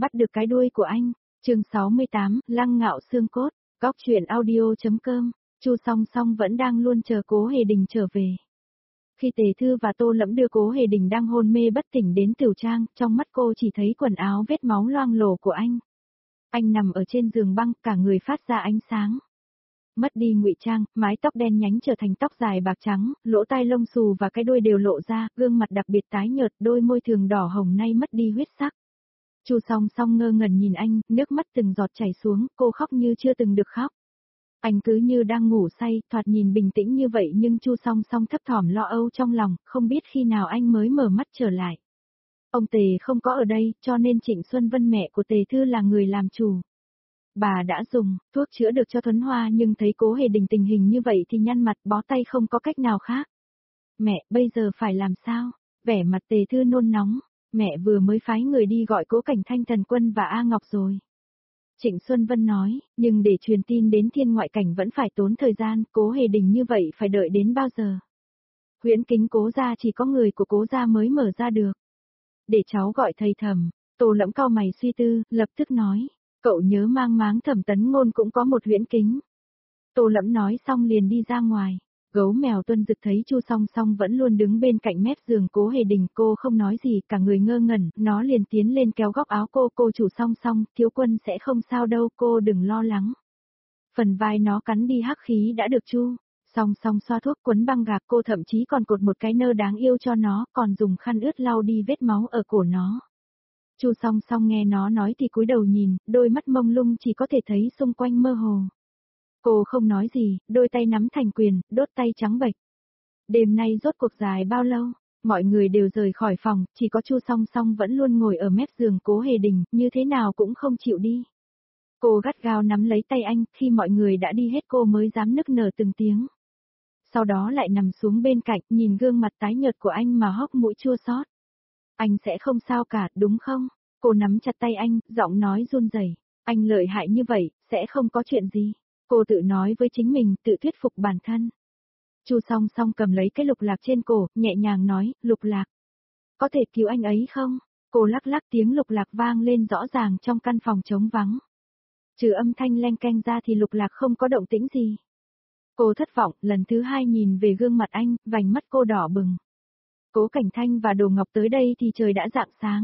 bắt được cái đuôi của anh. Chương 68, Lăng Ngạo xương cốt. Góc truyện audio.com. Chu Song Song vẫn đang luôn chờ Cố Hề Đình trở về. Khi Tề Thư và Tô Lẫm đưa Cố Hề Đình đang hôn mê bất tỉnh đến tiểu trang, trong mắt cô chỉ thấy quần áo vết máu loang lổ của anh. Anh nằm ở trên giường băng, cả người phát ra ánh sáng. Mất đi ngụy trang, mái tóc đen nhánh trở thành tóc dài bạc trắng, lỗ tai lông xù và cái đuôi đều lộ ra, gương mặt đặc biệt tái nhợt, đôi môi thường đỏ hồng nay mất đi huyết sắc. Chu Song Song ngơ ngẩn nhìn anh, nước mắt từng giọt chảy xuống, cô khóc như chưa từng được khóc. Anh cứ như đang ngủ say, thoạt nhìn bình tĩnh như vậy nhưng Chu Song Song thấp thỏm lo âu trong lòng, không biết khi nào anh mới mở mắt trở lại. Ông Tề không có ở đây, cho nên Trịnh Xuân Vân mẹ của Tề Thư là người làm chủ. Bà đã dùng thuốc chữa được cho Thuấn Hoa nhưng thấy Cố Hề Đình tình hình như vậy thì nhăn mặt bó tay không có cách nào khác. Mẹ, bây giờ phải làm sao? Vẻ mặt Tề Thư nôn nóng. Mẹ vừa mới phái người đi gọi Cố Cảnh Thanh, Thần Quân và A Ngọc rồi. Trịnh Xuân Vân nói, nhưng để truyền tin đến Thiên Ngoại Cảnh vẫn phải tốn thời gian, Cố Hề Đình như vậy phải đợi đến bao giờ? Huyễn kính Cố gia chỉ có người của Cố gia mới mở ra được. Để cháu gọi thầy Thẩm. Tô Lẫm cau mày suy tư, lập tức nói, cậu nhớ mang máng Thẩm Tấn Ngôn cũng có một huyễn kính. Tô Lẫm nói xong liền đi ra ngoài. Gấu mèo Tuân Dực thấy Chu Song Song vẫn luôn đứng bên cạnh mép giường Cố Hề Đình, cô không nói gì, cả người ngơ ngẩn, nó liền tiến lên kéo góc áo cô chủ Song Song, thiếu quân sẽ không sao đâu, cô đừng lo lắng. Phần vai nó cắn đi hắc khí đã được Chu Song Song xoa thuốc quấn băng gạc, cô thậm chí còn cột một cái nơ đáng yêu cho nó, còn dùng khăn ướt lau đi vết máu ở cổ nó. Chu Song Song nghe nó nói thì cúi đầu nhìn, đôi mắt mông lung chỉ có thể thấy xung quanh mơ hồ. Cô không nói gì, đôi tay nắm thành quyền, đốt tay trắng bệch. Đêm nay rốt cuộc dài bao lâu? Mọi người đều rời khỏi phòng, chỉ có Chu Song Song vẫn luôn ngồi ở mép giường Cố Hề Đình, như thế nào cũng không chịu đi. Cô gắt gao nắm lấy tay anh, khi mọi người đã đi hết cô mới dám nức nở từng tiếng. Sau đó lại nằm xuống bên cạnh, nhìn gương mặt tái nhợt của anh mà hốc mũi chua xót. Anh sẽ không sao cả, đúng không? Cô nắm chặt tay anh, giọng nói run rẩy. Anh lợi hại như vậy, sẽ không có chuyện gì. Cô tự nói với chính mình, tự thuyết phục bản thân. Chu Song Song cầm lấy cái lục lạc trên cổ, nhẹ nhàng nói, lục lạc. Có thể cứu anh ấy không? Cô lắc lắc, tiếng lục lạc vang lên rõ ràng trong căn phòng trống vắng. Trừ âm thanh leng keng ra thì lục lạc không có động tĩnh gì. Cô thất vọng, lần thứ hai nhìn về gương mặt anh, vành mắt cô đỏ bừng. Cố Cảnh Thanh và Đồ Ngọc tới đây thì trời đã rạng sáng.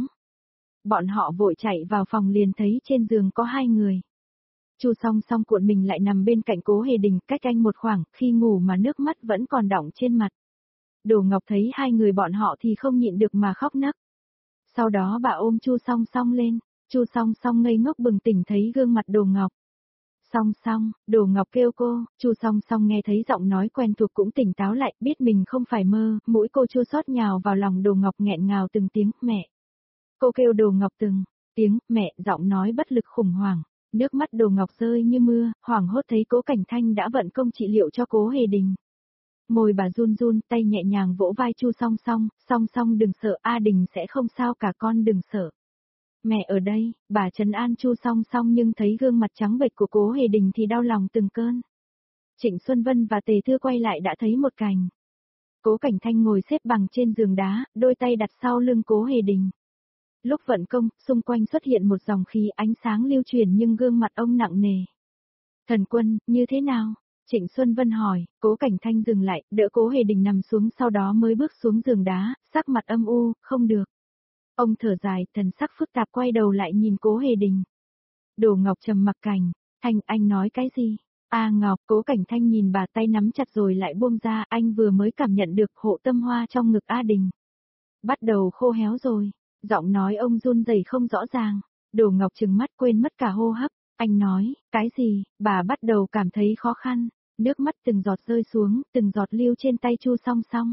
Bọn họ vội chạy vào phòng liền thấy trên giường có hai người. Chu Song Song cuộn mình lại nằm bên cạnh Cố Hề Đình, cách anh một khoảng, khi ngủ mà nước mắt vẫn còn đọng trên mặt. Đồ Ngọc thấy hai người bọn họ thì không nhịn được mà khóc nấc. Sau đó bà ôm Chu Song Song lên, Chu Song Song ngây ngốc bừng tỉnh thấy gương mặt Đồ Ngọc. Song Song, Đồ Ngọc kêu cô, Chu Song Song nghe thấy giọng nói quen thuộc cũng tỉnh táo lại, biết mình không phải mơ, mũi cô chua xót nhào vào lòng Đồ Ngọc nghẹn ngào từng tiếng, mẹ. Cô kêu Đồ Ngọc từng tiếng, mẹ, giọng nói bất lực khủng hoảng. Nước mắt Đồ Ngọc rơi như mưa, hoảng hốt thấy Cố Cảnh Thanh đã vận công trị liệu cho Cố Hề Đình. Môi bà run run, tay nhẹ nhàng vỗ vai Chu Song Song, Song Song đừng sợ, A Đình sẽ không sao cả, con đừng sợ. Mẹ ở đây, bà trấn an Chu Song Song nhưng thấy gương mặt trắng bệch của Cố Hề Đình thì đau lòng từng cơn. Trịnh Xuân Vân và Tề Thư quay lại đã thấy một cảnh. Cố Cảnh Thanh ngồi xếp bằng trên giường đá, đôi tay đặt sau lưng Cố Hề Đình. Lúc vận công, xung quanh xuất hiện một dòng khí ánh sáng lưu truyền nhưng gương mặt ông nặng nề. Thần Quân, như thế nào? Trịnh Xuân Vân hỏi, Cố Cảnh Thanh dừng lại, đỡ Cố Hề Đình nằm xuống sau đó mới bước xuống giường đá, sắc mặt âm u, không được. Ông thở dài, thần sắc phức tạp quay đầu lại nhìn Cố Hề Đình. Đồ Ngọc trầm mặc cảnh, Thanh, anh nói cái gì? A Ngọc, Cố Cảnh Thanh nhìn bà tay nắm chặt rồi lại buông ra, anh vừa mới cảm nhận được hộ tâm hoa trong ngực A Đình. Bắt đầu khô héo rồi. Giọng nói ông run rẩy không rõ ràng. Đồ Ngọc trừng mắt quên mất cả hô hấp. Anh nói, cái gì? Bà bắt đầu cảm thấy khó khăn. Nước mắt từng giọt rơi xuống, từng giọt lưu trên tay Chu Song Song.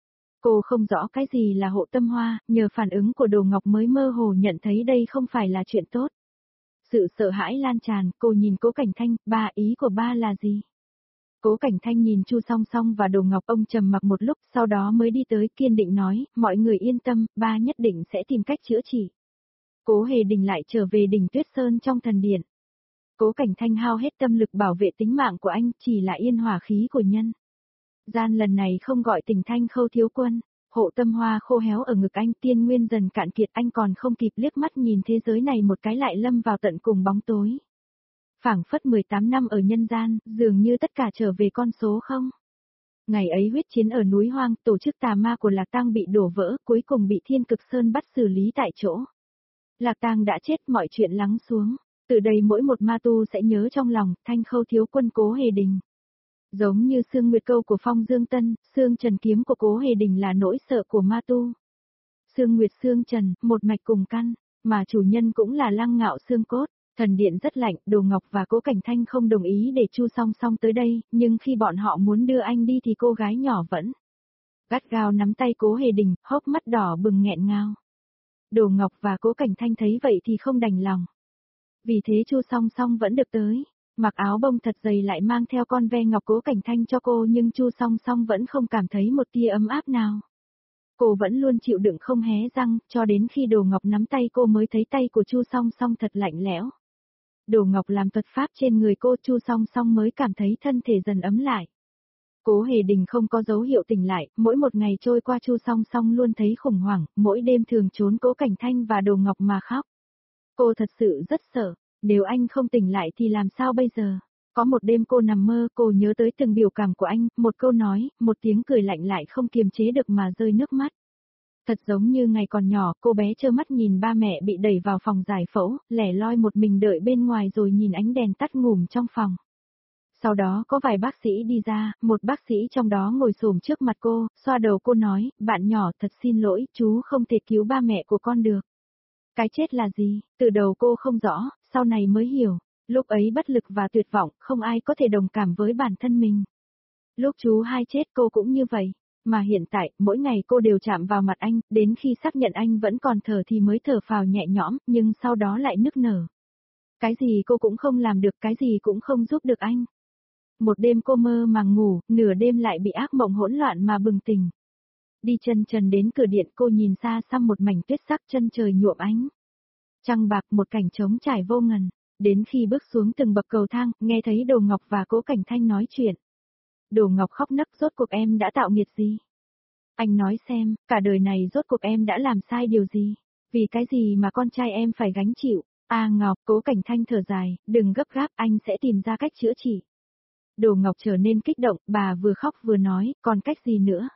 Cô không rõ cái gì là hộ tâm hoa, nhờ phản ứng của Đồ Ngọc mới mơ hồ nhận thấy đây không phải là chuyện tốt. Sự sợ hãi lan tràn, cô nhìn Cố Cảnh Thanh, ba, ý của ba là gì? Cố Cảnh Thanh nhìn Chu Song Song và Đồ Ngọc, ông trầm mặc một lúc, sau đó mới đi tới kiên định nói, mọi người yên tâm, ba nhất định sẽ tìm cách chữa trị. Cố Hề Đình lại trở về đỉnh Tuyết Sơn trong thần điện. Cố Cảnh Thanh hao hết tâm lực bảo vệ tính mạng của anh, chỉ là yên hỏa khí của nhân gian lần này không gọi Tình Thanh Khâu thiếu quân. Hộ tâm hoa khô héo ở ngực anh, tiên nguyên dần cạn kiệt, anh còn không kịp liếc mắt nhìn thế giới này một cái lại lâm vào tận cùng bóng tối. Phảng phất 18 năm ở nhân gian, dường như tất cả trở về con số không. Ngày ấy huyết chiến ở núi hoang, tổ chức tà ma của Lạc Tang bị đổ vỡ, cuối cùng bị Thiên Cực Sơn bắt xử lý tại chỗ. Lạc Tang đã chết, mọi chuyện lắng xuống. Từ đây mỗi một ma tu sẽ nhớ trong lòng, Thanh Khâu thiếu quân Cố Hề Đình. Giống như xương nguyệt câu của Phong Dương Tân, xương trần kiếm của Cố Hề Đình là nỗi sợ của ma tu. Xương nguyệt xương trần, một mạch cùng căn, mà chủ nhân cũng là Lăng Ngạo xương cốt. Thần điện rất lạnh, Đồ Ngọc và Cố Cảnh Thanh không đồng ý để Chu Song Song tới đây, nhưng khi bọn họ muốn đưa anh đi thì cô gái nhỏ vẫn gắt gao nắm tay Cố Hề Đình, hốc mắt đỏ bừng nghẹn ngào. Đồ Ngọc và Cố Cảnh Thanh thấy vậy thì không đành lòng. Vì thế Chu Song Song vẫn được tới, mặc áo bông thật dày lại mang theo con ve ngọc Cố Cảnh Thanh cho cô, nhưng Chu Song Song vẫn không cảm thấy một tia ấm áp nào. Cô vẫn luôn chịu đựng không hé răng, cho đến khi Đồ Ngọc nắm tay cô mới thấy tay của Chu Song Song thật lạnh lẽo. Đồ Ngọc làm thuật pháp trên người cô, Chu Song Song mới cảm thấy thân thể dần ấm lại. Cố Hề Đình không có dấu hiệu tỉnh lại, mỗi một ngày trôi qua Chu Song Song luôn thấy khủng hoảng, mỗi đêm thường trốn Cố Cảnh Thanh và Đồ Ngọc mà khóc. Cô thật sự rất sợ, nếu anh không tỉnh lại thì làm sao bây giờ? Có một đêm cô nằm mơ, cô nhớ tới từng biểu cảm của anh, một câu nói, một tiếng cười lạnh lại không kiềm chế được mà rơi nước mắt. Thật giống như ngày còn nhỏ, cô bé trơ mắt nhìn ba mẹ bị đẩy vào phòng giải phẫu, lẻ loi một mình đợi bên ngoài rồi nhìn ánh đèn tắt ngủm trong phòng. Sau đó có vài bác sĩ đi ra, một bác sĩ trong đó ngồi xổm trước mặt cô, xoa đầu cô nói, bạn nhỏ thật xin lỗi, chú không thể cứu ba mẹ của con được. Cái chết là gì? Từ đầu cô không rõ, sau này mới hiểu. Lúc ấy bất lực và tuyệt vọng, không ai có thể đồng cảm với bản thân mình. Lúc chú hai chết cô cũng như vậy. Mà hiện tại, mỗi ngày cô đều chạm vào mặt anh, đến khi xác nhận anh vẫn còn thở thì mới thở phào nhẹ nhõm, nhưng sau đó lại nức nở. Cái gì cô cũng không làm được, cái gì cũng không giúp được anh. Một đêm cô mơ màng ngủ, nửa đêm lại bị ác mộng hỗn loạn mà bừng tỉnh. Đi chân trần đến cửa điện, cô nhìn xa xăm một mảnh tuyết sắc, chân trời nhuộm ánh trăng bạc, một cảnh trống trải vô ngần. Đến khi bước xuống từng bậc cầu thang, nghe thấy Đồ Ngọc và Cố Cảnh Thanh nói chuyện. Đồ Ngọc khóc nấc, rốt cuộc em đã tạo nghiệt gì? Anh nói xem, cả đời này rốt cuộc em đã làm sai điều gì? Vì cái gì mà con trai em phải gánh chịu? À Ngọc, Cố Cảnh Thanh thở dài, đừng gấp gáp, anh sẽ tìm ra cách chữa trị. Đồ Ngọc trở nên kích động, bà vừa khóc vừa nói, còn cách gì nữa?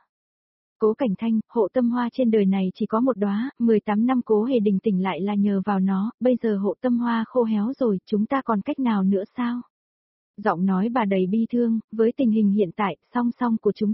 Cố Cảnh Thanh, hộ tâm hoa trên đời này chỉ có một đóa, 18 năm Cố Hề Đình tỉnh lại là nhờ vào nó, bây giờ hộ tâm hoa khô héo rồi, chúng ta còn cách nào nữa sao? Giọng nói bà đầy bi thương, với tình hình hiện tại, Song Song của chúng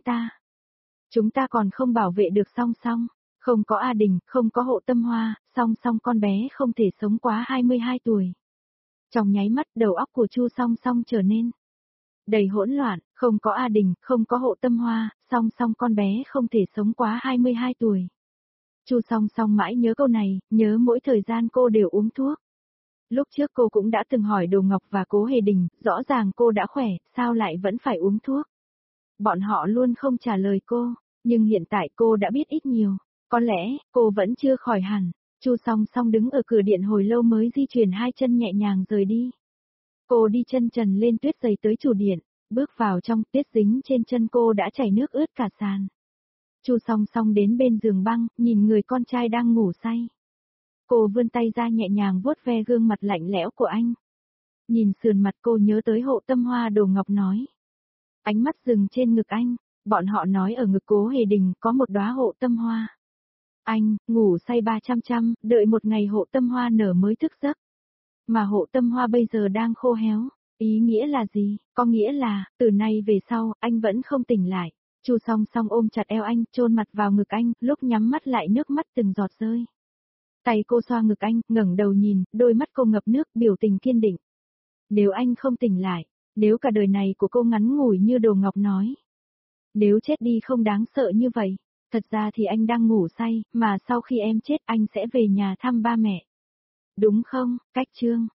ta còn không bảo vệ được Song Song, không có A Đình, không có hộ tâm hoa, Song Song con bé không thể sống quá 22 tuổi. Trong nháy mắt, đầu óc của Chu Song Song trở nên đầy hỗn loạn, không có A Đình, không có hộ tâm hoa, Song Song con bé không thể sống quá 22 tuổi. Chu Song Song mãi nhớ câu này, nhớ mỗi thời gian cô đều uống thuốc. Lúc trước cô cũng đã từng hỏi Đồ Ngọc và Cố Hề Đình, rõ ràng cô đã khỏe, sao lại vẫn phải uống thuốc? Bọn họ luôn không trả lời cô, nhưng hiện tại cô đã biết ít nhiều. Có lẽ, cô vẫn chưa khỏi hẳn. Chu Song Song đứng ở cửa điện hồi lâu mới di chuyển hai chân nhẹ nhàng rời đi. Cô đi chân trần lên tuyết dày tới chủ điện, bước vào trong, tuyết dính trên chân cô đã chảy nước ướt cả sàn. Chu Song Song đến bên giường băng, nhìn người con trai đang ngủ say. Cô vươn tay ra nhẹ nhàng vuốt ve gương mặt lạnh lẽo của anh. Nhìn sườn mặt cô nhớ tới hộ tâm hoa Đồ Ngọc nói. Ánh mắt dừng trên ngực anh, bọn họ nói ở ngực Cố Hề Đình có một đóa hộ tâm hoa. Anh, ngủ say 300 trăm, đợi một ngày hộ tâm hoa nở mới thức giấc. Mà hộ tâm hoa bây giờ đang khô héo, ý nghĩa là gì? Có nghĩa là, từ nay về sau, anh vẫn không tỉnh lại. Chu Song Song ôm chặt eo anh, chôn mặt vào ngực anh, lúc nhắm mắt lại nước mắt từng giọt rơi. Tay cô xoa ngực anh, ngẩng đầu nhìn, đôi mắt cô ngập nước, biểu tình kiên định. Nếu anh không tỉnh lại, nếu cả đời này của cô ngắn ngủi như Đồ Ngọc nói, nếu chết đi không đáng sợ như vậy, thật ra thì anh đang ngủ say, mà sau khi em chết anh sẽ về nhà thăm ba mẹ. Đúng không, Cách Trương?